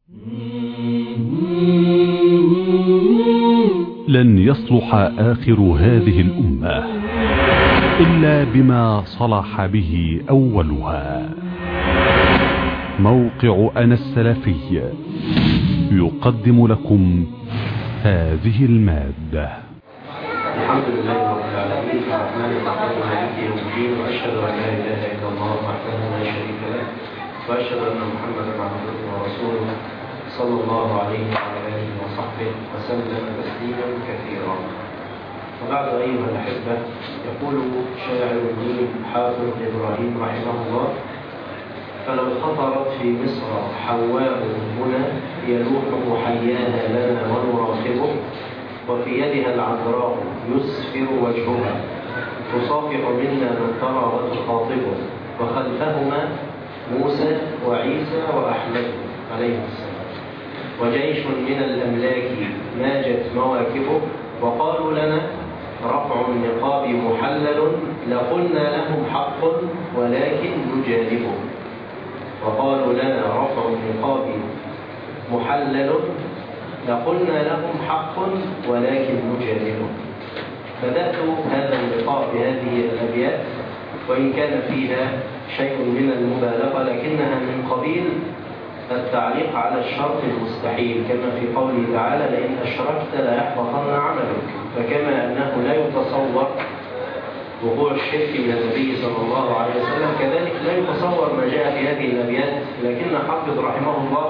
لن يصلح آخر هذه الأمة إلا بما صلح به أولها. موقع أنا السلفي يقدم لكم هذه المادة. الحمد لله رب العالمين الرحمن الرحيم مالك يوم الدين، وأشهد أن لا إله إلا الله وحده لا شريك له، وأشهد أن محمدا عبده ورسوله صلى الله عليه وعلى آله وصحبه وسلم تسليما كثيرا. وبعد أيها الأحبة، يقول شاعر الدين حافظ إبراهيم رحمه الله: فلو خطرت في مصر حواء هنا يلوح محياها لنا ونراقبه، وفي يدها العذراء يسفر وجهها تصافح منا بالثرى وتخاطبه، وخلفهما موسى وعيسى وأحمد عليه السلام، وجيش من الأملاك ماجت مواكبه، وقالوا لنا رفع النقاب محلل، لقلنا لهم حق ولكن نجانبه. وقالوا لنا رفع النقاب محلل، لقلنا لهم حق ولكن نجادله. بدأت هذا اللقاء بهذه الأبيات، وإن كان فيها شيء من المبالغة، لكنها من قبيل التعليق على الشرط المستحيل، كما في قوله تعالى: لئن أشركت ليحبطن عملك. فكما أنه لا يتصور وقوع الشرك من النبي صلى الله عليه وسلم، كذلك لا يتصور ما جاء في هذه الأبيات، لكن حافظ رحمه الله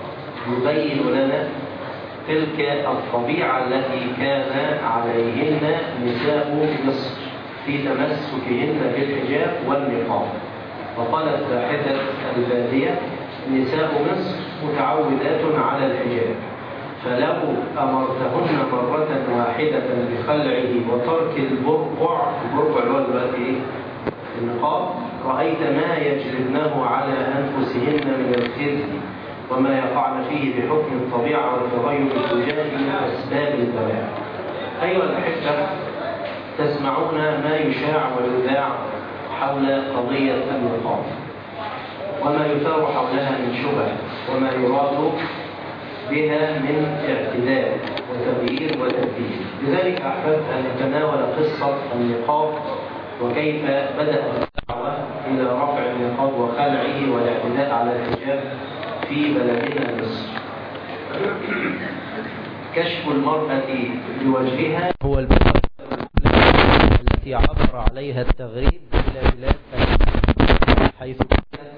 يبين لنا تلك الطبيعة التي كان عليهن نساء مصر في تمسكهن بالحجاب والنقاب. وقالت باحثة البادية: نساء مصر متعودات على الحجاب، فلو أمرتهن مرة واحدة بخلعه وترك البرقع اللي هو دلوقتي النقاب، رأيت ما يجلبنه على أنفسهن من الخزي وما يقعن فيه بحكم الطبيعة والتغير التجاري من أسباب البلاء. أيها الأحبة، تسمعون ما يشاع ويذاع حول قضية النقاب، وما يثار حولها من شبه، وما يراد بها من اعتداء وتغيير وتبديل. لذلك أحببت أن نتناول قصة النقاب، وكيف بدأت الدعوة إلى رفع النقاب وخلعه والاعتداء على الحجاب في بلدنا مصر. كشف المرأة لوجهها هو البلد التي عبر عليها التغريب إلى بلاد حيث كانت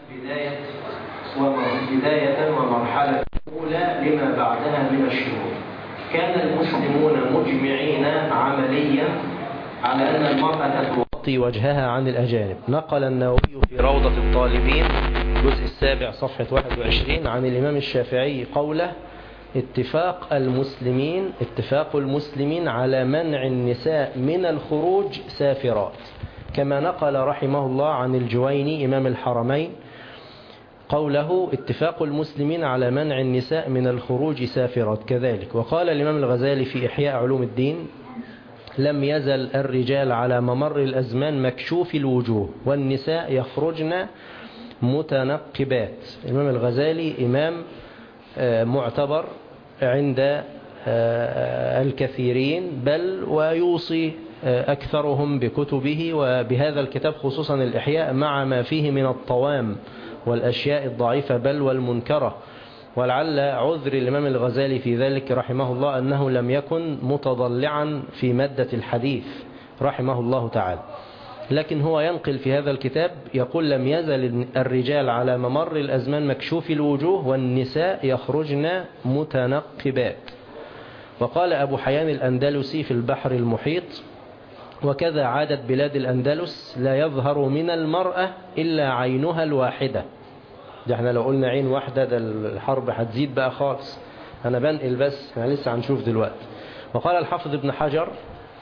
بداية ومرحلة أولى لما بعدها من الشرور. كان المسلمون مجمعين عمليا على أن المرأة تغطي وجهها عن الأجانب. نقل النووي في روضة الطالبين الجزء السابع صفحة 21 عن الإمام الشافعي قوله: اتفاق المسلمين على منع النساء من الخروج سافرات. كما نقل رحمه الله عن الجويني إمام الحرمين قوله: اتفاق المسلمين على منع النساء من الخروج سافرات كذلك. وقال الإمام الغزالي في إحياء علوم الدين: لم يزل الرجال على ممر الأزمان مكشوف الوجوه، والنساء يخرجن متنقبات. الإمام الغزالي إمام معتبر عند الكثيرين، بل ويوصي أكثرهم بكتبه وبهذا الكتاب خصوصا الإحياء، مع ما فيه من الطوام والأشياء الضعيفة بل والمنكرة. ولعل عذر الإمام الغزالي في ذلك رحمه الله أنه لم يكن متضلعا في مادة الحديث رحمه الله تعالى، لكن هو ينقل في هذا الكتاب يقول: لم يزل الرجال على ممر الأزمان مكشوف الوجوه، والنساء يخرجن متنقبات. وقال أبو حيان الأندلسي في البحر المحيط: وكذا عادت بلاد الأندلس لا يظهر من المرأة إلا عينها الواحدة. ده احنا لو قلنا عين واحدة ده الحرب هتزيد بقى خالص. أنا بنقل بس، احنا لسه هنشوف دلوقتي. وقال الحافظ ابن حجر: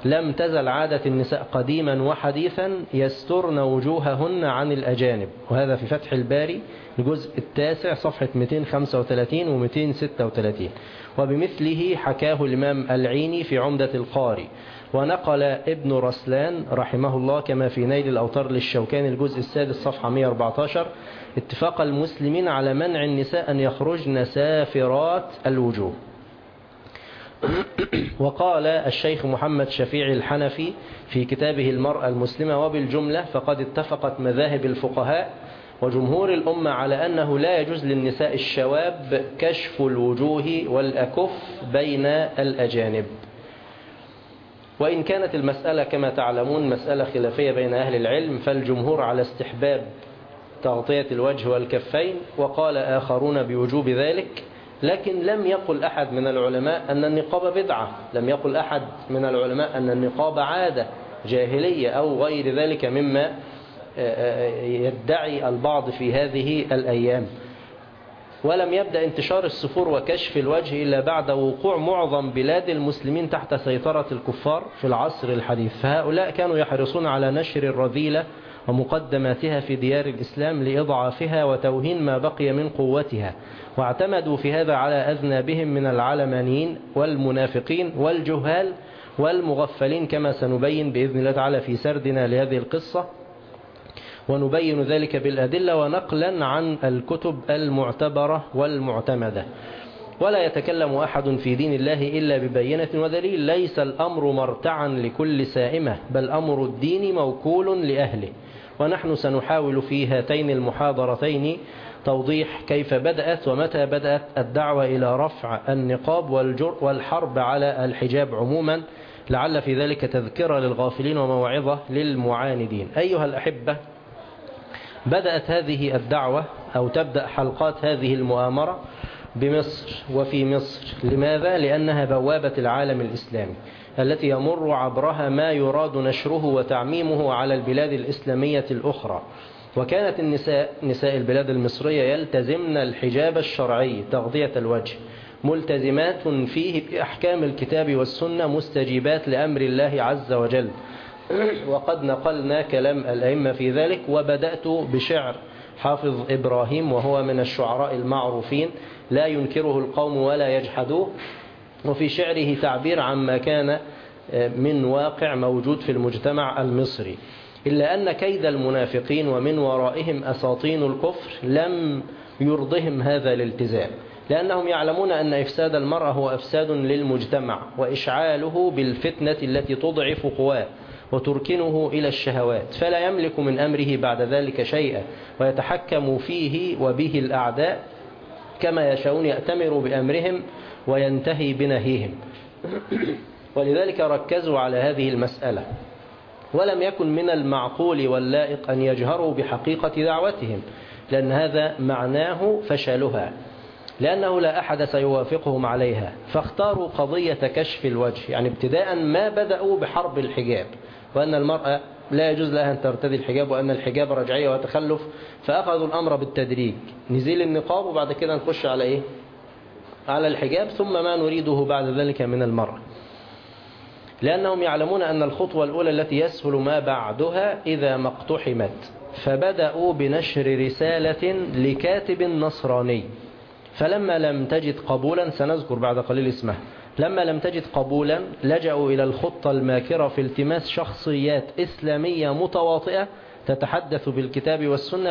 لم تزل عادة النساء قديما وحديثا يسترن وجوههن عن الأجانب. وهذا في فتح الباري الجزء 9 صفحة 235 و 236. وبمثله حكاه الإمام العيني في عمدة القاري. ونقل ابن رسلان رحمه الله كما في نيل الأوطار للشوكاني الجزء 6 صفحة 114 اتفاق المسلمين على منع النساء أن يخرجن سافرات الوجوه. وقال الشيخ محمد شفيع الحنفي في كتابه المرأة المسلمة: وبالجملة فقد اتفقت مذاهب الفقهاء وجمهور الأمة على أنه لا يجوز للنساء الشواب كشف الوجوه والأكف بين الأجانب. وإن كانت المسألة كما تعلمون مسألة خلافية بين أهل العلم، فالجمهور على استحباب تغطية الوجه والكفين، وقال آخرون بوجوب ذلك. لكن لم يقل أحد من العلماء أن النقاب بدعة، لم يقل أحد من العلماء أن النقاب عادة جاهلية أو غير ذلك مما يدعي البعض في هذه الأيام. ولم يبدأ انتشار السفور وكشف الوجه إلا بعد وقوع معظم بلاد المسلمين تحت سيطرة الكفار في العصر الحديث، فهؤلاء كانوا يحرصون على نشر الرذيلة ومقدماتها في ديار الإسلام لإضعافها وتوهين ما بقي من قوتها، واعتمدوا في هذا على أذنابهم من العلمانيين والمنافقين والجهال والمغفلين، كما سنبين بإذن الله تعالى في سردنا لهذه القصة، ونبين ذلك بالأدلة ونقلا عن الكتب المعتبرة والمعتمدة. ولا يتكلم أحد في دين الله إلا ببينة ودليل. ليس الأمر مرتعا لكل سائمة، بل أمر الدين موكول لأهله. ونحن سنحاول في هاتين المحاضرتين توضيح كيف بدأت ومتى بدأت الدعوة إلى رفع النقاب والحرب على الحجاب عموما، لعل في ذلك تذكرة للغافلين وموعظة للمعاندين. أيها الأحبة، بدأت هذه الدعوة أو تبدأ حلقات هذه المؤامرة بمصر وفي مصر. لماذا؟ لأنها بوابة العالم الإسلامي التي يمر عبرها ما يراد نشره وتعميمه على البلاد الإسلامية الأخرى. وكانت نساء البلاد المصرية يلتزمن الحجاب الشرعي تغطية الوجه، ملتزمات فيه بأحكام الكتاب والسنة، مستجيبات لأمر الله عز وجل. وقد نقلنا كلام الأئمة في ذلك. وبدأت بشعر حافظ إبراهيم، وهو من الشعراء المعروفين لا ينكره القوم ولا يجحدوه، وفي شعره تعبير عما كان من واقع موجود في المجتمع المصري. إلا أن كيد المنافقين ومن ورائهم أساطين الكفر لم يرضهم هذا الالتزام، لأنهم يعلمون أن إفساد المرأة هو أفساد للمجتمع وإشعاله بالفتنة التي تضعف قواه وتركنه إلى الشهوات، فلا يملك من أمره بعد ذلك شيئا، ويتحكم فيه وبه الأعداء كما يشاءون، يأتمر بأمرهم وينتهي بنهيهم. ولذلك ركزوا على هذه المسألة. ولم يكن من المعقول واللائق أن يجهروا بحقيقة دعوتهم، لأن هذا معناه فشلها، لأنه لا أحد سيوافقهم عليها. فاختاروا قضية كشف الوجه، يعني ابتداء ما بدأوا بحرب الحجاب، وأن المرأة لا يجوز لها أن ترتدي الحجاب، وأن الحجاب رجعية وتخلف. فأخذوا الأمر بالتدريج، نزيل النقاب وبعد كده نخش على إيه؟ على الحجاب، ثم ما نريده بعد ذلك من المرأة، لأنهم يعلمون أن الخطوة الأولى التي يسهل ما بعدها إذا ما اقتحمت. فبدأوا بنشر رسالة لكاتب نصراني، فلما لم تجد قبولا، سنذكر بعد قليل اسمه، لما لم تجد قبولا لجأوا إلى الخطة الماكرة في التماس شخصيات إسلامية متواطئة تتحدث بالكتاب والسنة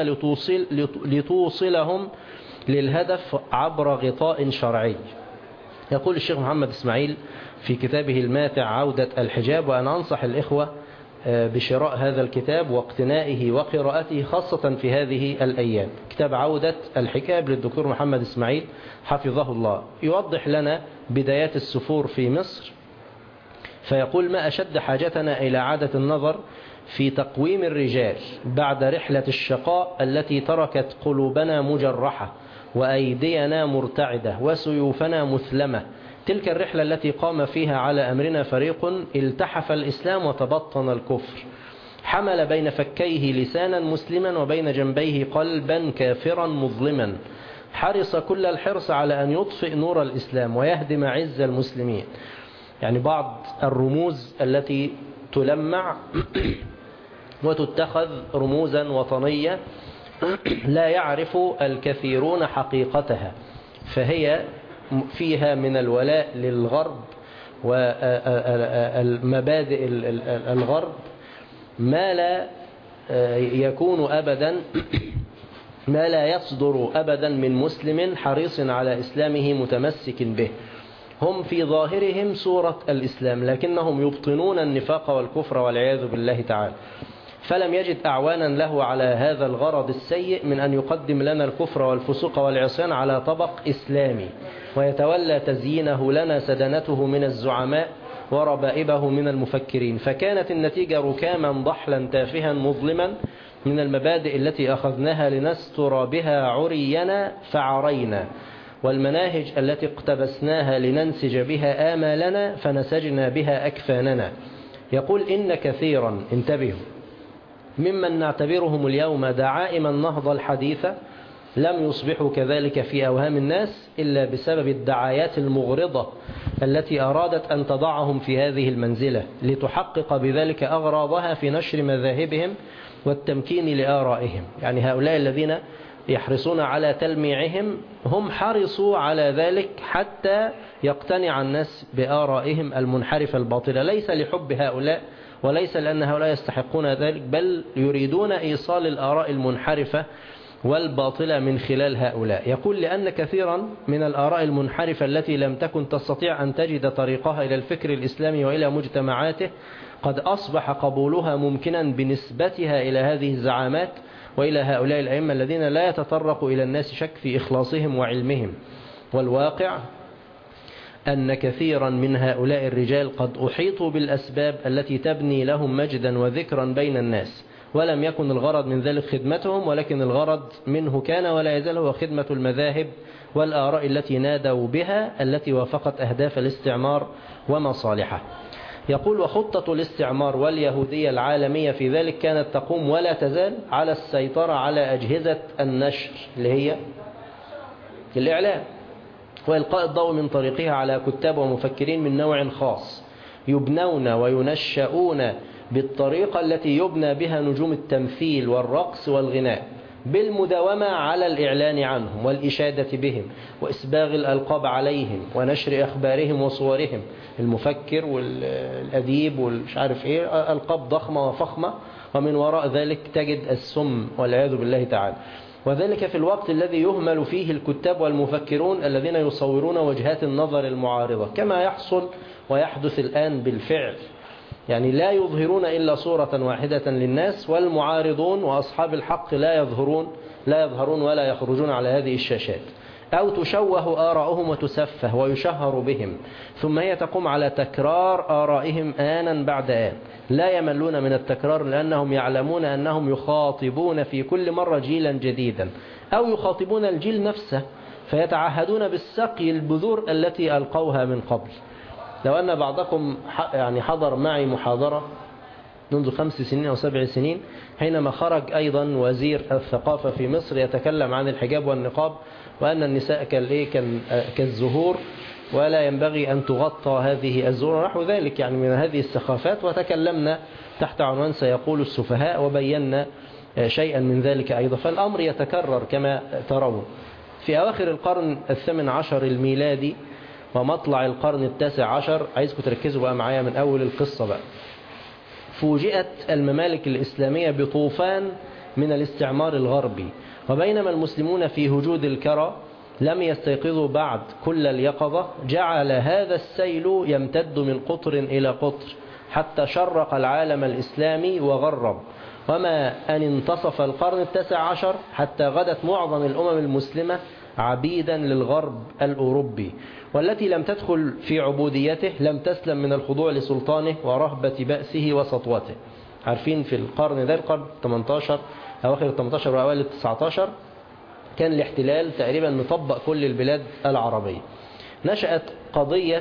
لتوصلهم للهدف عبر غطاء شرعي. يقول الشيخ محمد إسماعيل في كتابه الماتع عودة الحجاب، وأنا أنصح الإخوة بشراء هذا الكتاب واقتنائه وقراءته خاصة في هذه الأيام. كتاب عودة الحجاب للدكتور محمد إسماعيل حفظه الله، يوضح لنا بدايات السفور في مصر. فيقول: ما أشد حاجتنا إلى عادة النظر في تقويم الرجال بعد رحلة الشقاء التي تركت قلوبنا مجرحة وأيدينا مرتعدة وسيوفنا مثلمة. تلك الرحلة التي قام فيها على أمرنا فريق التحف الإسلام وتبطن الكفر، حمل بين فكيه لسانا مسلما وبين جنبيه قلبا كافرا مظلما، حرص كل الحرص على أن يطفئ نور الإسلام ويهدم عز المسلمين. يعني بعض الرموز التي تلمع وتتخذ رموزا وطنية لا يعرف الكثيرون حقيقتها، فهي فيها من الولاء للغرب والمبادئ الغرب ما لا يكون أبدا، ما لا يصدر أبدا من مسلم حريص على إسلامه متمسك به. هم في ظاهرهم صورة الإسلام لكنهم يبطنون النفاق والكفر والعياذ بالله تعالى، فلم يجد أعوانا له على هذا الغرض السيء من أن يقدم لنا الكفر والفسوق والعصيان على طبق إسلامي، ويتولى تزيينه لنا سدنته من الزعماء وربائبه من المفكرين. فكانت النتيجة ركاما ضحلا تافها مظلما من المبادئ التي أخذناها لنستر بها عرينا فعرينا، والمناهج التي اقتبسناها لننسج بها آمالنا فنسجنا بها أكفاننا. يقول إن كثيرا، انتبهوا، ممن نعتبرهم اليوم دعائم النهضة الحديثة لم يصبحوا كذلك في أوهام الناس إلا بسبب الدعايات المغرضة التي أرادت أن تضعهم في هذه المنزلة لتحقق بذلك أغراضها في نشر مذاهبهم والتمكين لآرائهم. يعني هؤلاء الذين يحرصون على تلميعهم هم حرصوا على ذلك حتى يقتنع الناس بآرائهم المنحرفة الباطلة، ليس لحب هؤلاء وليس لأن هؤلاء يستحقون ذلك، بل يريدون إيصال الآراء المنحرفة والباطلة من خلال هؤلاء. يقول لأن كثيرا من الآراء المنحرفة التي لم تكن تستطيع أن تجد طريقها إلى الفكر الإسلامي وإلى مجتمعاته قد أصبح قبولها ممكنا بنسبتها إلى هذه الزعامات وإلى هؤلاء الأئمة الذين لا يتطرق إلى الناس شك في إخلاصهم وعلمهم. والواقع أن كثيرا من هؤلاء الرجال قد أحيطوا بالأسباب التي تبني لهم مجدا وذكرا بين الناس، ولم يكن الغرض من ذلك خدمتهم، ولكن الغرض منه كان ولا يزال هو خدمة المذاهب والآراء التي نادوا بها التي وافقت أهداف الاستعمار ومصالحه. يقول وخطة الاستعمار واليهودية العالمية في ذلك كانت تقوم ولا تزال على السيطرة على أجهزة النشر اللي هي الإعلام، وإلقاء الضوء من طريقها على كتاب ومفكرين من نوع خاص يبنون وينشؤون بالطريقة التي يبنى بها نجوم التمثيل والرقص والغناء، بالمداومة على الإعلان عنهم والإشادة بهم وإسباغ الألقاب عليهم ونشر أخبارهم وصورهم، المفكر والأديب والمش عارف إيه، ألقاب ضخمة وفخمة، ومن وراء ذلك تجد السم والعياذ بالله تعالى. وذلك في الوقت الذي يهمل فيه الكتاب والمفكرون الذين يصورون وجهات النظر المعارضة، كما يحصل ويحدث الآن بالفعل. يعني لا يظهرون إلا صورة واحدة للناس، والمعارضون وأصحاب الحق لا يظهرون ولا يخرجون على هذه الشاشات، أو تشوه آراؤهم وتسفه ويشهر بهم، ثم هي تقوم على تكرار آرائهم آنا بعد آن، لا يملون من التكرار لأنهم يعلمون أنهم يخاطبون في كل مرة جيلا جديدا، أو يخاطبون الجيل نفسه فيتعهدون بالسقي البذور التي ألقوها من قبل. لو أن بعضكم يعني حضر معي محاضرة منذ 5 سنين أو 7 سنين حينما خرج أيضا وزير الثقافة في مصر يتكلم عن الحجاب والنقاب، وأن النساء كالزهور ولا ينبغي أن تغطى هذه الزهور نحو ذلك، يعني من هذه السخافات، وتكلمنا تحت عنوان سيقول السفهاء، وبينا شيئا من ذلك أيضا. فالأمر يتكرر كما ترون. في أواخر القرن 18 الميلادي ومطلع القرن 19، عايزكم تركزوا بقى معايا من أول القصة بقى، فوجئت الممالك الإسلامية بطوفان من الاستعمار الغربي، وبينما المسلمون في هجود الكرى لم يستيقظوا بعد كل اليقظة، جعل هذا السيل يمتد من قطر إلى قطر حتى شرق العالم الإسلامي وغرب، وما أن انتصف القرن 19 حتى غدت معظم الأمم المسلمة عبيدا للغرب الأوروبي، والتي لم تدخل في عبوديته لم تسلم من الخضوع لسلطانه ورهبة بأسه وسطوته. عارفين في القرن ده، القرن 18 أواخر 18 وأوائل 19 كان الاحتلال تقريبا مطبق كل البلاد العربية. نشأت قضية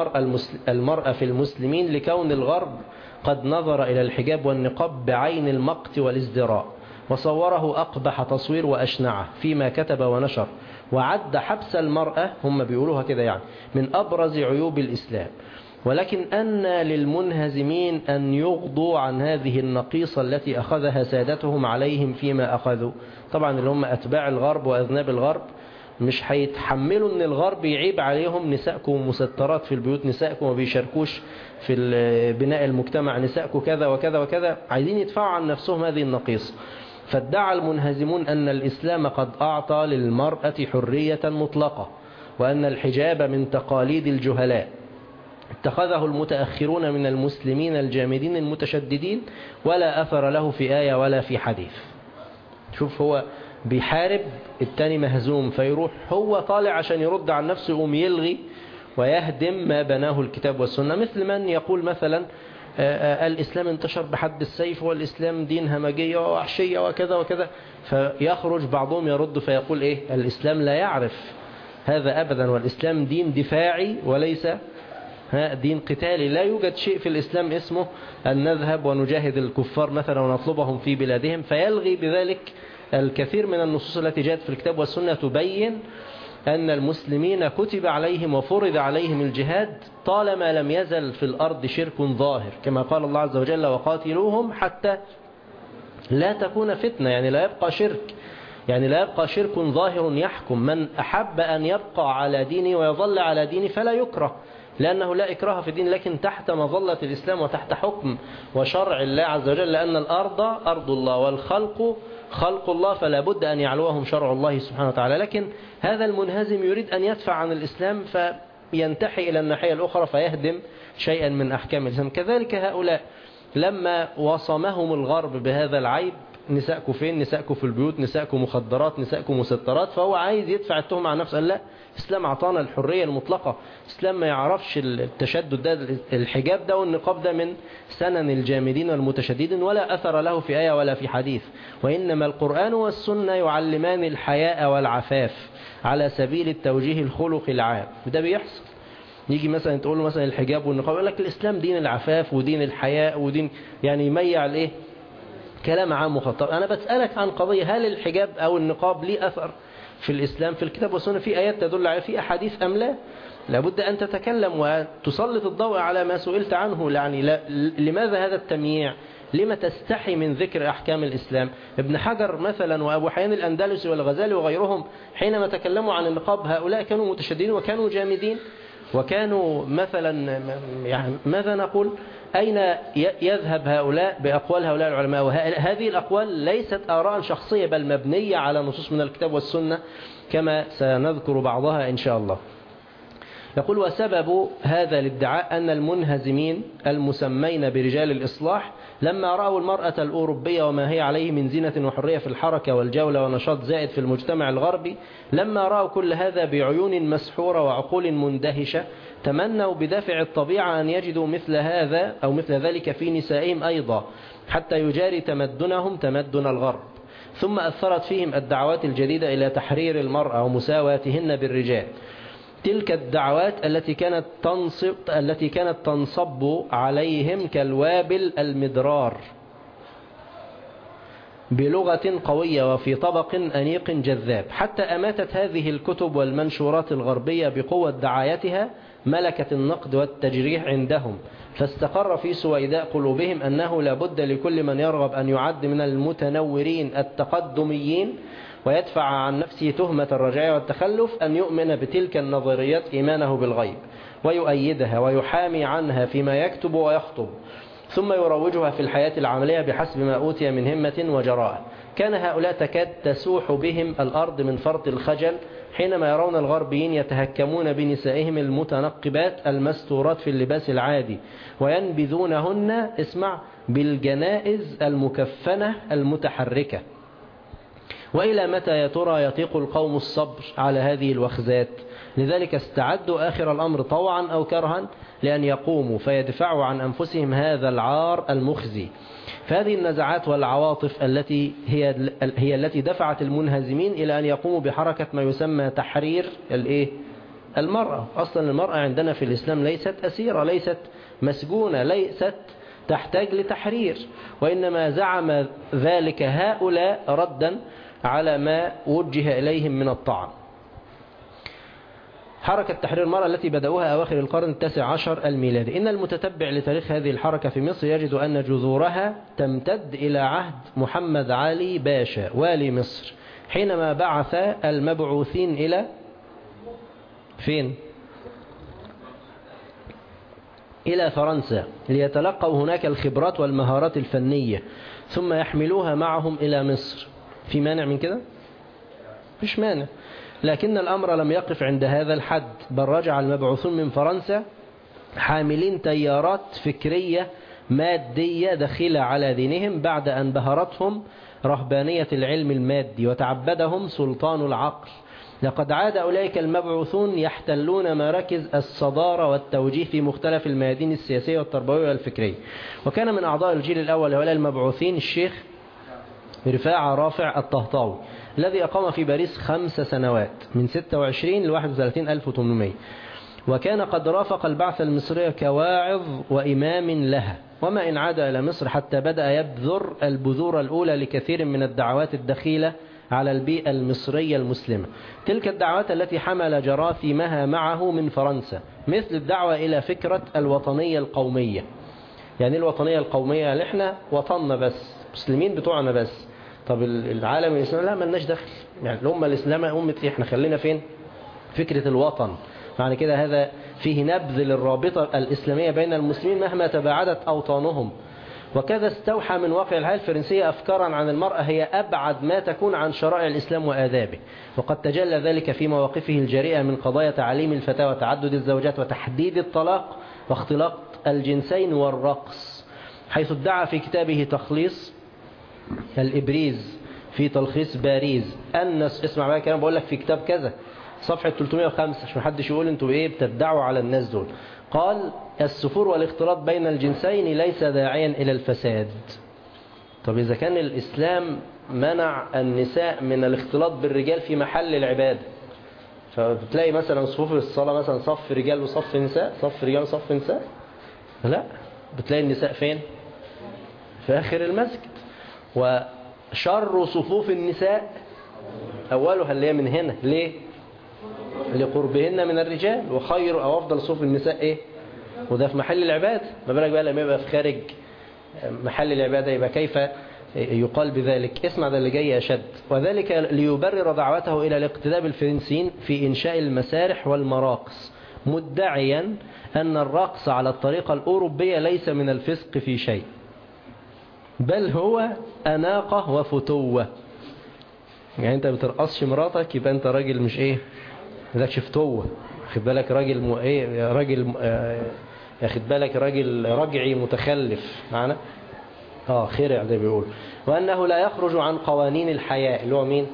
المرأة في المسلمين لكون الغرب قد نظر إلى الحجاب والنقاب بعين المقت والازدراء، وصوره أقبح تصوير وأشنعه فيما كتب ونشر، وعد حبس المرأة، هم بيقولوها كده يعني، من أبرز عيوب الإسلام، ولكن أن للمنهزمين أن يغضوا عن هذه النقيصة التي أخذها سادتهم عليهم فيما أخذوا. طبعا اللي هم أتباع الغرب وأذناب الغرب مش هيتحملوا أن الغرب يعيب عليهم نسائكم مسترات في البيوت، نسائكم ما بيشاركوش في بناء المجتمع، نسائكم كذا وكذا وكذا، عايزين يدفعوا عن نفسهم هذه النقيصة. فادعى المنهزمون أن الإسلام قد أعطى للمرأة حرية مطلقة، وأن الحجاب من تقاليد الجهلاء اتخذه المتأخرون من المسلمين الجامدين المتشددين، ولا أثر له في آية ولا في حديث. شوف، هو بيحارب، التاني مهزوم، فيروح هو طالع عشان يرد عن نفسه، يقوم يلغي ويهدم ما بناه الكتاب والسنة. مثل من يقول مثلا الإسلام انتشر بحد السيف، والإسلام دين همجية ووحشية وكذا وكذا، فيخرج بعضهم يرد فيقول إيه؟ الإسلام لا يعرف هذا أبدا، والإسلام دين دفاعي وليس دين قتالي. لا يوجد شيء في الإسلام اسمه أن نذهب ونجاهد الكفار مثلا ونطلبهم في بلادهم، فيلغي بذلك الكثير من النصوص التي جاءت في الكتاب والسنة تبين أن المسلمين كتب عليهم وفرض عليهم الجهاد طالما لم يزل في الأرض شرك ظاهر، كما قال الله عز وجل وقاتلوهم حتى لا تكون فتنة، يعني لا يبقى شرك، يعني لا يبقى شرك ظاهر يحكم. من أحب أن يبقى على دينه ويظل على دينه فلا يكره، لأنه لا إكراه في الدين، لكن تحت مظلة الإسلام وتحت حكم وشرع الله عز وجل، لأن الأرض أرض الله والخلق خلق الله، فلا بد أن يعلوهم شرع الله سبحانه وتعالى. لكن هذا المنهزم يريد أن يدفع عن الإسلام فينتحي إلى الناحية الأخرى فيهدم شيئا من أحكام الإسلام. كذلك هؤلاء لما وصمهم الغرب بهذا العيب، نساءكم فين؟ نساءكم في البيوت، نساءكم مخدرات، نساءكم مسترات، فهو عايز يدفع التهم عن نفسه. لا، الإسلام أعطانا الحرية المطلقة، الإسلام ما يعرفش التشدد ده، الحجاب ده والنقاب ده من سنن الجامدين والمتشددين، ولا أثر له في آية ولا في حديث. وإنما القرآن والسنة يعلمان الحياء والعفاف على سبيل التوجيه الخلق العام. وده بيحصل، يجي مثلا تقول له مثلا الحجاب والنقاب، يقول لك الإسلام دين العفاف ودين الحياء ودين، يعني يميع الايه، كلام عام مخطط. أنا بسألك عن قضية، هل الحجاب أو النقاب ليه أثر في الإسلام في الكتاب والسنة؟ في آيات تدل عليه، في أحاديث أم لا؟ لابد أن تتكلم وتسلط الضوء على ما سئلت عنه. يعني لماذا هذا التمييع؟ لما تستحي من ذكر أحكام الإسلام؟ ابن حجر مثلا وأبو حيان الأندلسي والغزالي وغيرهم حينما تكلموا عن النقاب، هؤلاء كانوا متشددين وكانوا جامدين وكانوا مثلا، يعني ماذا نقول؟ أين يذهب هؤلاء بأقوال هؤلاء العلماء؟ وهذه الأقوال ليست آراء شخصية، بل مبنية على نصوص من الكتاب والسنة كما سنذكر بعضها إن شاء الله. يقول وسبب هذا الادعاء أن المنهزمين المسمين برجال الإصلاح لما رأوا المرأة الأوروبية وما هي عليه من زينة وحرية في الحركة والجولة ونشاط زائد في المجتمع الغربي، لما رأوا كل هذا بعيون مسحورة وعقول مندهشة، تمنوا بدافع الطبيعة أن يجدوا مثل هذا أو مثل ذلك في نسائهم أيضا، حتى يجاري تمدنهم تمدن الغرب. ثم أثرت فيهم الدعوات الجديدة إلى تحرير المرأة ومساواتهن بالرجال، تلك الدعوات التي كانت تنصب عليهم كالوابل المدرار بلغة قوية وفي طبق أنيق جذاب، حتى أماتت هذه الكتب والمنشورات الغربية بقوة دعايتها ملكة النقد والتجريح عندهم، فاستقر في سويداء قلوبهم أنه لا بد لكل من يرغب أن يعد من المتنورين التقدميين ويدفع عن نفسه تهمة الرجعية والتخلف أن يؤمن بتلك النظريات إيمانه بالغيب ويؤيدها ويحامي عنها فيما يكتب ويخطب، ثم يروجها في الحياة العملية بحسب ما أوتي من همة وجراءة. كان هؤلاء تكاد تسوح بهم الأرض من فرط الخجل حينما يرون الغربيين يتهكمون بنسائهم المتنقبات المستورات في اللباس العادي وينبذونهن، اسمع، بالجنائز المكفنة المتحركة. وإلى متى يا ترى يطيق القوم الصبر على هذه الوخزات؟ لذلك استعدوا آخر الأمر طوعا أو كرها لأن يقوموا فيدفعوا عن أنفسهم هذا العار المخزي. فهذه النزعات والعواطف التي هي التي دفعت المنهزمين إلى أن يقوموا بحركة ما يسمى تحرير المرأة. أصلا المرأة عندنا في الإسلام ليست أسيرة، ليست مسجونة، ليست تحتاج لتحرير، وإنما زعم ذلك هؤلاء ردا على ما وجه إليهم من الطعن. حركة تحرير المرأة التي بدأوها أواخر القرن التاسع عشر الميلادي. إن المتتبع لتاريخ هذه الحركة في مصر يجد أن جذورها تمتد إلى عهد محمد علي باشا والي مصر، حينما بعث المبعوثين إلى فين؟ إلى فرنسا ليتلقوا هناك الخبرات والمهارات الفنية ثم يحملوها معهم إلى مصر. في مانع من كده؟ مش مانع. لكن الأمر لم يقف عند هذا الحد، بل رجع المبعوثون من فرنسا حاملين تيارات فكرية مادية دخيلة على دينهم بعد أن بهرتهم رهبانية العلم المادي وتعبدهم سلطان العقل. لقد عاد أولئك المبعوثون يحتلون مراكز الصدارة والتوجيه في مختلف الميادين السياسية والتربوية والفكرية. وكان من أعضاء الجيل الأول لهؤلاء المبعوثين الشيخ رفاعة رافع الطهطاوي الذي أقام في باريس 5 سنوات من 26 ل 31,800، وكان قد رافق البعثة المصرية كواعظ وإمام لها. وما إن عاد إلى مصر حتى بدأ يبذر البذور الأولى لكثير من الدعوات الدخيلة على البيئة المصرية المسلمة، تلك الدعوات التي حمل جراثيمها معه من فرنسا، مثل الدعوة إلى فكرة الوطنية القومية. يعني الوطنية القومية يعني احنا وطننا بس، مسلمين بتوعنا بس، طب العالم الإسلامي لا ملناش دخل، يعني الأمة الإسلامية أمة احنا خلينا فين؟ فكرة الوطن. معنى كده هذا فيه نبذ للرابطة الإسلامية بين المسلمين مهما تباعدت أوطانهم. وكذا استوحى من واقع الحياة الفرنسية أفكارا عن المرأة هي أبعد ما تكون عن شرائع الإسلام وآدابه، وقد تجلى ذلك في مواقفه الجريئة من قضايا تعليم الفتاة وتعدد الزوجات وتحديد الطلاق واختلاط الجنسين والرقص، حيث ادعى في كتابه تخليص الإبريز في تلخيص باريس أن اسمع بقى كلام بقول لك في كتاب كذا صفحة 305 عشان محدش يقول انتوا ايه بتدعوا على الناس دول. قال السفور والاختلاط بين الجنسين ليس داعيا إلى الفساد. طب إذا كان الإسلام منع النساء من الاختلاط بالرجال في محل العبادة، فبتلاقي مثلا صفوف الصلاة مثلا صف رجال وصف نساء، صف رجال وصف نساء، لا بتلاقي النساء فين؟ في آخر المسجد. وشر صفوف النساء أولها اللي هي من هنا، ليه؟ لقربهن من الرجال، وخير أو أفضل صفوف النساء إيه؟ وده في محل العبادة، ما بالك بقى لما يبقى في خارج محل العبادة يبقى كيف يقال بذلك؟ اسمع ده اللي جاي أشد. وذلك ليبرر دعوته إلى الاقتداء بالفرنسيين في إنشاء المسارح والمراقص، مدعيا أن الرقص على الطريقة الأوروبية ليس من الفسق في شيء، بل هو أناقة وفتوة. يعني أنت بترقصش مراتك يبقى أنت راجل مش إيه؟ ذاكش فتوة، خد بالك راجل إيه؟ راجل ياخد بالك راجل رجعي متخلف معنا خرع زي بيقول. وأنه لا يخرج عن قوانين الحياء، اللي هو مين؟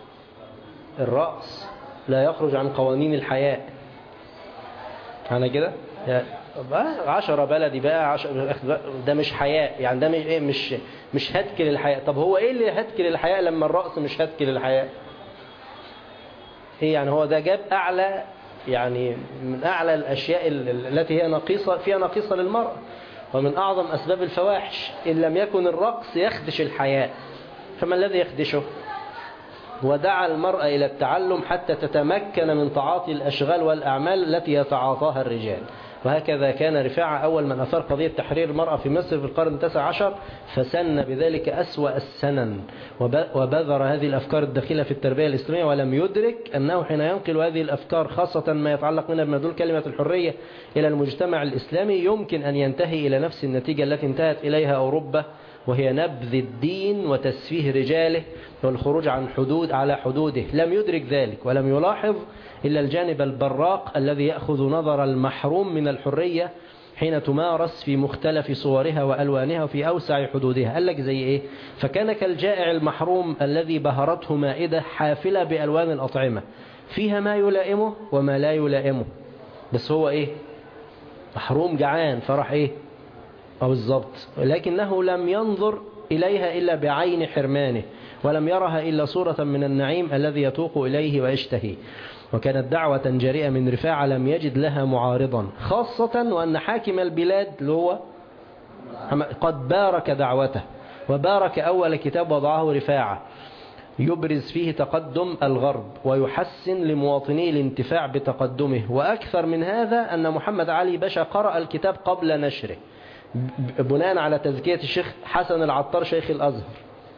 الرأس لا يخرج عن قوانين الحياء. أنا كده 10 بلدي بقى ده مش حياء، يعني ده مش ايه مش هتك للحياء. طب هو ايه اللي هتك للحياء لما الرأس مش هتك للحياء؟ ايه يعني هو ده جاب اعلى، يعني من اعلى الاشياء التي هي نقيصة فيها نقيصة للمرأة، ومن اعظم اسباب الفواحش. ان لم يكن الرقص يخدش الحياء فما الذي يخدشه؟ ودعا المرأة إلى التعلم حتى تتمكن من تعاطي الأشغال والأعمال التي يتعاطاها الرجال. وهكذا كان رفاعة أول من أثار قضية تحرير المرأة في مصر في القرن التاسع عشر، فسن بذلك أسوأ السنن وبذر هذه الأفكار الدخيلة في التربية الإسلامية، ولم يدرك أنه حين ينقل هذه الأفكار خاصة ما يتعلق منها بمدلول كلمة الحرية إلى المجتمع الإسلامي يمكن أن ينتهي إلى نفس النتيجة التي انتهت إليها أوروبا، وهي نبذ الدين وتسفيه رجاله والخروج على حدوده. لم يدرك ذلك ولم يلاحظ إلا الجانب البراق الذي يأخذ نظر المحروم من الحرية حين تمارس في مختلف صورها وألوانها وفي أوسع حدودها. قال لك زي إيه؟ فكان كالجائع المحروم الذي بهرته مائدة حافلة بألوان الأطعمة فيها ما يلائمه وما لا يلائمه، بس هو إيه؟ محروم جعان فرح إيه؟ أو بالضبط، لكنه لم ينظر إليها إلا بعين حرمانه، ولم يرها إلا صورة من النعيم الذي يتوق إليه ويشتهي. وكانت دعوة جريئة من رفاعة لم يجد لها معارضا، خاصة وأن حاكم البلاد اللي هو قد بارك دعوته، وبارك أول كتاب وضعه رفاعة، يبرز فيه تقدم الغرب ويحسن لمواطنيه الانتفاع بتقدمه. وأكثر من هذا أن محمد علي باشا قرأ الكتاب قبل نشره بناء على تزكية الشيخ حسن العطار شيخ الأزهر،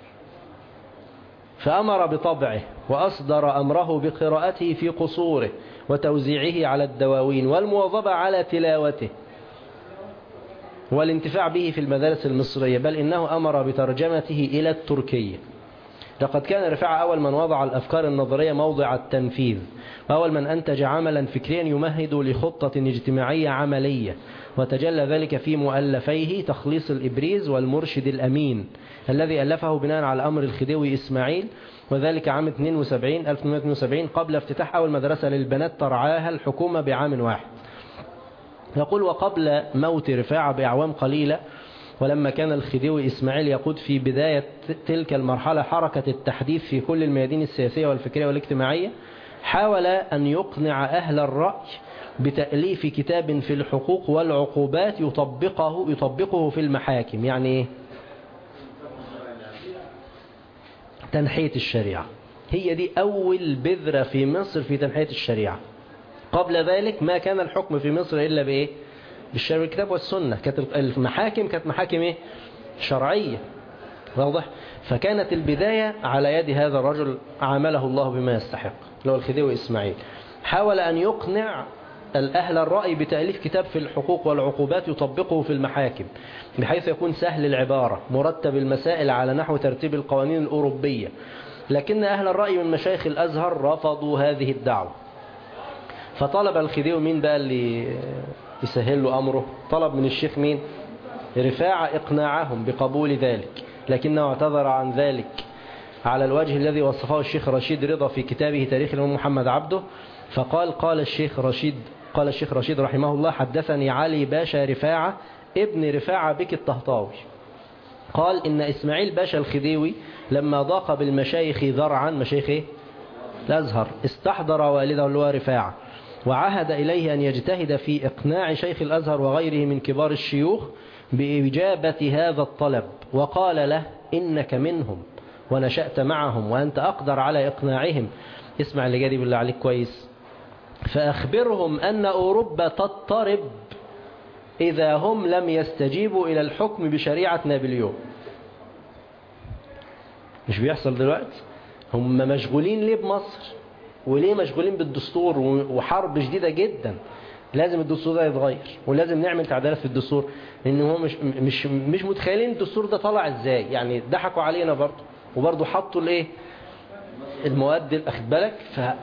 فأمر بطبعه وأصدر أمره بقراءته في قصوره وتوزيعه على الدواوين والمواظبة على تلاوته والانتفاع به في المدارس المصرية، بل إنه أمر بترجمته إلى التركية. لقد كان رفاعة أول من وضع الأفكار النظرية موضع التنفيذ، وأول من أنتج عملا فكريا يمهد لخطة اجتماعية عملية، وتجلى ذلك في مؤلفيه تخليص الإبريز والمرشد الأمين الذي ألفه بناء على أمر الخديوي إسماعيل، وذلك عام 1872 قبل افتتاح أول مدرسة للبنات ترعاها الحكومة بعام واحد. يقول: وقبل موت رفاعة بأعوام قليلة، ولما كان الخديوي إسماعيل يقود في بداية تلك المرحلة حركة التحديث في كل الميادين السياسية والفكرية والاجتماعية، حاول أن يقنع أهل الرأي بتأليف كتاب في الحقوق والعقوبات يطبقه في المحاكم. يعني إيه؟ تنحية الشريعة. هي دي أول بذرة في مصر في تنحية الشريعة. قبل ذلك ما كان الحكم في مصر إلا بإيه؟ بالشرع الكتاب والسنة. كانت المحاكم كانت محاكم إيه؟ شرعية، واضح؟ فكانت البداية على يد هذا الرجل عامله الله بما يستحق، اللي هو الخديوي إسماعيل. حاول أن يقنع الأهل الرأي بتأليف كتاب في الحقوق والعقوبات يطبقه في المحاكم بحيث يكون سهل العبارة مرتب المسائل على نحو ترتيب القوانين الأوروبية. لكن أهل الرأي من مشايخ الأزهر رفضوا هذه الدعوة، فطلب الخديوي مين بقى اللي يسهل له أمره؟ طلب من الشيخ مين؟ رفاعة إقناعهم بقبول ذلك، لكنه اعتذر عن ذلك على الوجه الذي وصفه الشيخ رشيد رضا في كتابه تاريخ الإمام محمد عبده. فقال: قال الشيخ رشيد رحمه الله: حدثني علي باشا رفاعة ابن رفاعة بك الطهطاوي قال إن إسماعيل باشا الخديوي لما ضاق بالمشايخ ذرعا، مشايخ إيه؟ الأزهر، استحضر والده اللي هو رفاعة وعهد إليه أن يجتهد في إقناع شيخ الأزهر وغيره من كبار الشيوخ بإجابة هذا الطلب، وقال له: إنك منهم ونشأت معهم وأنت أقدر على إقناعهم. اسمع اللي جادي بالله عليك كويس. فأخبرهم أن أوروبا تضطرب إذا هم لم يستجيبوا إلى الحكم بشريعة نابليون. مش بيحصل دلوقتي؟ هم مشغولين ليه بمصر؟ وليه مشغولين بالدستور وحرب شديدة جدا؟ لازم الدستور ده يتغير ولازم نعمل تعديلات في الدستور، لأن هو مش متخيلين الدستور ده طلع ازاي. يعني ضحكوا علينا برضه، وبرضه حطوا الايه المواد اخد بالك،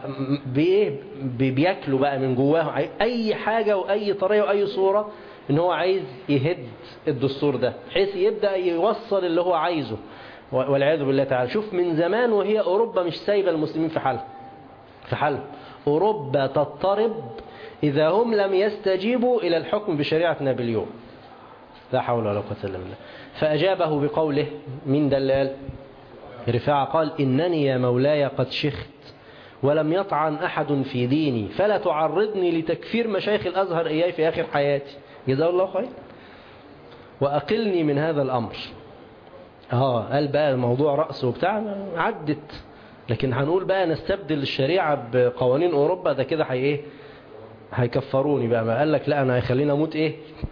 بياكلوا بقى من جواهم اي حاجة واي طريقة واي صورة ان هو عايز يهد الدستور ده بحيث يبدأ يوصل اللي هو عايزه، والعياذ بالله تعالى. شوف من زمان وهي أوروبا مش سايبة المسلمين في حل. أوروبا تضطرب إذا هم لم يستجيبوا إلى الحكم بشريعة نابليون. لا حول ولا قوة إلا بالله. فأجابه بقوله، من دلال رفاعة قال: إنني يا مولاي قد شخت ولم يطعن أحد في ديني فلا تعرضني لتكفير مشايخ الأزهر إياي في آخر حياتي، جزاه الله خير، وأقلني من هذا الأمر. قال بقى الموضوع رأس وبتاع عدت، لكن هنقول بقى نستبدل الشريعة بقوانين أوروبا، ده كده هيكفروني بقى. ما قال لك لا، أنا هيخلينا أموت إيه.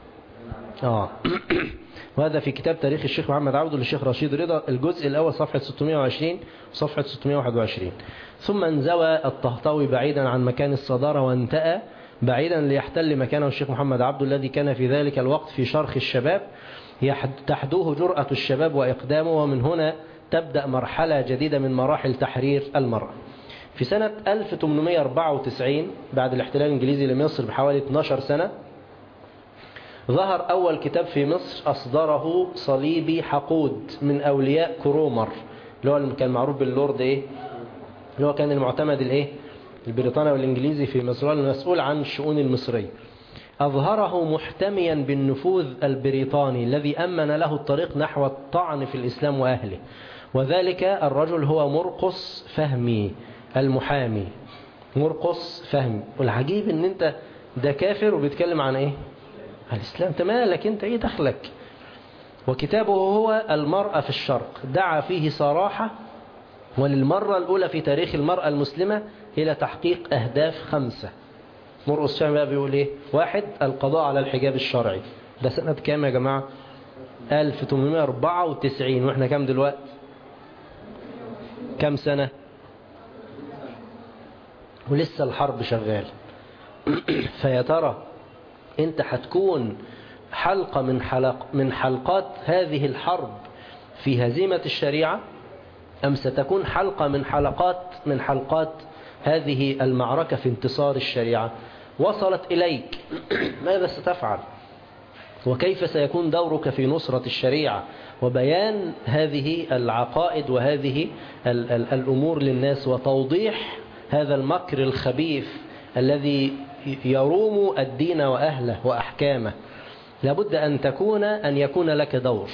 وهذا في كتاب تاريخ الشيخ محمد عبده للشيخ رشيد رضا، الجزء الأول صفحة 620 وصفحة 621. ثم انزوى الطهطاوي بعيدا عن مكان الصدارة وانتأى بعيدا ليحتل مكانه الشيخ محمد عبده الذي كان في ذلك الوقت في شرخ الشباب تحدوه جرأة الشباب وإقدامه، ومن هنا تبدأ مرحلة جديدة من مراحل تحرير المرأة. في سنة 1894 بعد الاحتلال الإنجليزي لمصر بحوالي 12 سنة ظهر أول كتاب في مصر أصدره صليبي حقود من أولياء كرومر، اللي هو كان معروف باللورد إيه، اللي هو كان المعتمد البريطاني والإنجليزي في مصر، المسؤول عن الشؤون المصرية. أظهره محتميا بالنفوذ البريطاني الذي أمن له الطريق نحو الطعن في الإسلام وأهله، وذلك الرجل هو مرقس فهمي المحامي. مرقس فهمي، والعجيب ان انت ده كافر وبيتكلم عن ايه؟ الإسلام. انت مالك انت، ايه دخلك؟ وكتابه هو المرأة في الشرق، دعا فيه صراحة وللمرة الأولى في تاريخ المرأة المسلمة إلى تحقيق أهداف 5. مرقس الشامي بقى بيقول إيه؟ 1. القضاء على الحجاب الشرعي. ده سنة كام يا جماعة؟ 1894. وإحنا كام دلوقتي؟ كام سنة؟ ولسه الحرب شغال. فيا ترى أنت هتكون حلقة من حلقات هذه الحرب في هزيمة الشريعة، أم ستكون حلقة من حلقات هذه المعركة في انتصار الشريعة؟ وصلت إليك، ماذا ستفعل؟ وكيف سيكون دورك في نصرة الشريعة وبيان هذه العقائد وهذه الأمور للناس، وتوضيح هذا المكر الخبيث الذي يروم الدين وأهله وأحكامه؟ لابد أن يكون لك دور.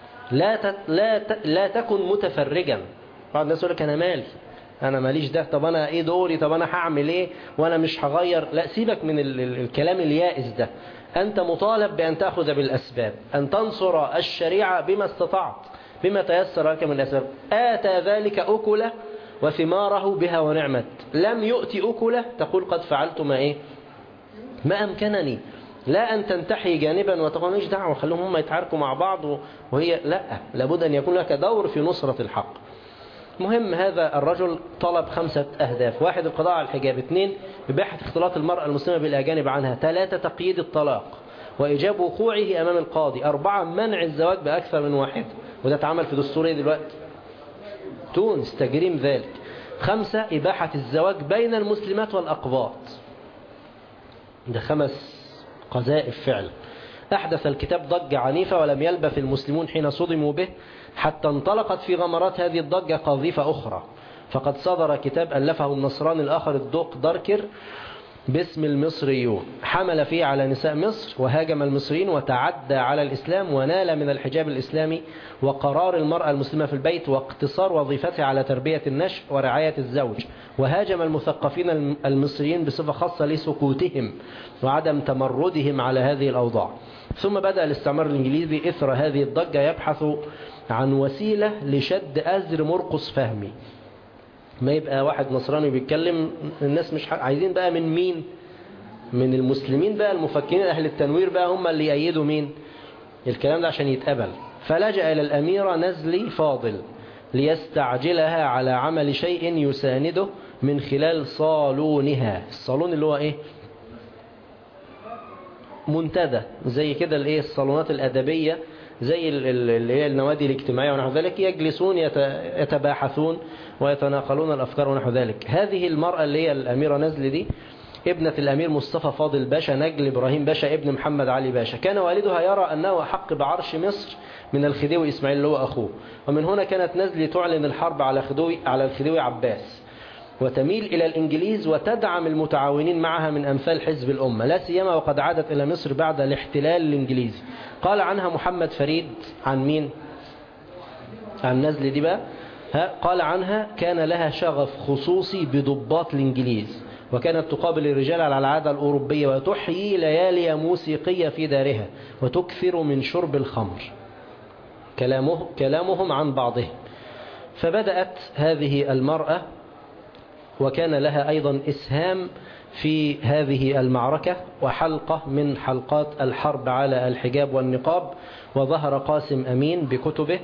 لا تكن متفرجا. بعض الناس يقول لك أنا مالي، أنا ماليش ده، طب أنا إيه دوري، طب أنا هعمل إيه وأنا مش هغير. لا، سيبك من الكلام اليائس ده. أنت مطالب بأن تأخذ بالأسباب، أن تنصر الشريعة بما استطعت، بما تيسر لك من الأسباب. آتى ذلك أكله وثماره بها ونعمت. لم يؤتي أكله تقول قد فعلت ما أمكنني. لا أن تنتحي جانبا وتقول ماليش دعوة، خليهم هم يتعاركوا مع بعض وهي لا، لابد أن يكون لك دور في نصرة الحق. مهم، هذا الرجل طلب 5 أهداف: 1. القضاء على الحجاب. 2. إباحة اختلاط المرأة المسلمة بالأجانب عنها. 3. تقييد الطلاق وإيجاب وقوعه أمام القاضي. 4. منع الزواج بأكثر من واحد، وده اتعمل في دستورية دلوقتي تونس تجريم ذلك. 5. إباحة الزواج بين المسلمات والأقباط. ده 5 قذائف فعلا. أحدث الكتاب ضجة عنيفة، ولم يلبث المسلمون حين صدموا به حتى انطلقت في غمرات هذه الضجة قاذفة أخرى. فقد صدر كتاب ألفه النصراني الآخر الدوق داركر باسم المصريون، حمل فيه على نساء مصر وهاجم المصريين وتعدى على الإسلام، ونال من الحجاب الإسلامي وقرار المرأة المسلمة في البيت واقتصار وظيفتها على تربية النشء ورعاية الزوج. وهاجم المثقفين المصريين بصفة خاصة لسكوتهم وعدم تمردهم على هذه الأوضاع. ثم بدأ الاستعمار الإنجليزي إثر هذه الضجة يبحث عن وسيلة لشد أزر مرقس فهمي. ما يبقى واحد نصراني بيتكلم، الناس مش عايزين بقى من مين؟ من المسلمين بقى المفكرين أهل التنوير بقى هم اللي يأيدوا مين الكلام ده عشان يتقبل. فلجأ إلى الأميرة نزلي فاضل ليستعجلها على عمل شيء يسانده من خلال صالونها. الصالون اللي هو إيه؟ منتدى زي كده، الإيه؟ الصالونات الأدبية زي اللي هي النوادي الاجتماعية ونحو ذلك، يجلسون يتباحثون ويتناقلون الأفكار ونحو ذلك. هذه المرأة اللي هي الأميرة نزل دي ابنة الأمير مصطفى فاضل باشا نجل إبراهيم باشا ابن محمد علي باشا. كان والدها يرى أنه أحق بعرش مصر من الخديوي إسماعيل اللي هو أخوه، ومن هنا كانت نزلي تعلن الحرب على الخديوي عباس وتميل إلى الإنجليز وتدعم المتعاونين معها من أمثال حزب الأمة، لا سيما وقد عادت إلى مصر بعد الاحتلال الإنجليزي. قال عنها محمد فريد، عن مين؟ عن نزل دي بقى. قال عنها: كان لها شغف خصوصي بضباط الإنجليز، وكانت تقابل الرجال على العادة الأوروبية وتحيي ليالي موسيقية في دارها وتكثر من شرب الخمر. كلامهم عن بعضهم. فبدأت هذه المرأة وكان لها أيضا إسهام في هذه المعركة وحلقة من حلقات الحرب على الحجاب والنقاب. وظهر قاسم أمين بكتبه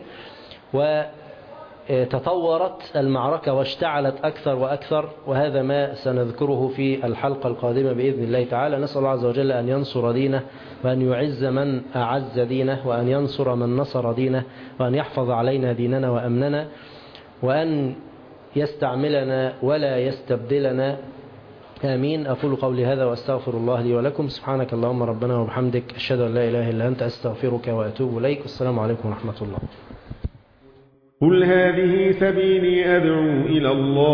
وتطورت المعركة واشتعلت أكثر وأكثر، وهذا ما سنذكره في الحلقة القادمة بإذن الله تعالى. نسأل الله عز وجل أن ينصر دينه وأن يعز من أعز دينه وأن ينصر من نصر دينه وأن يحفظ علينا ديننا وأمننا وأن يستعملنا ولا يستبدلنا. آمين. أقول قولي هذا وأستغفر الله لي ولكم. سبحانك اللهم ربنا وبحمدك، أشهد أن لا إله إلا أنت، أستغفرك وأتوب إليك. والسلام عليكم ورحمة الله. قل هذه سبيلي أدعو إلى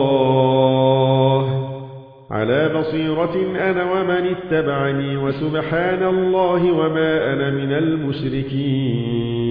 الله على بصيرة أنا ومن اتبعني، وسبحان الله وما أنا من المشركين.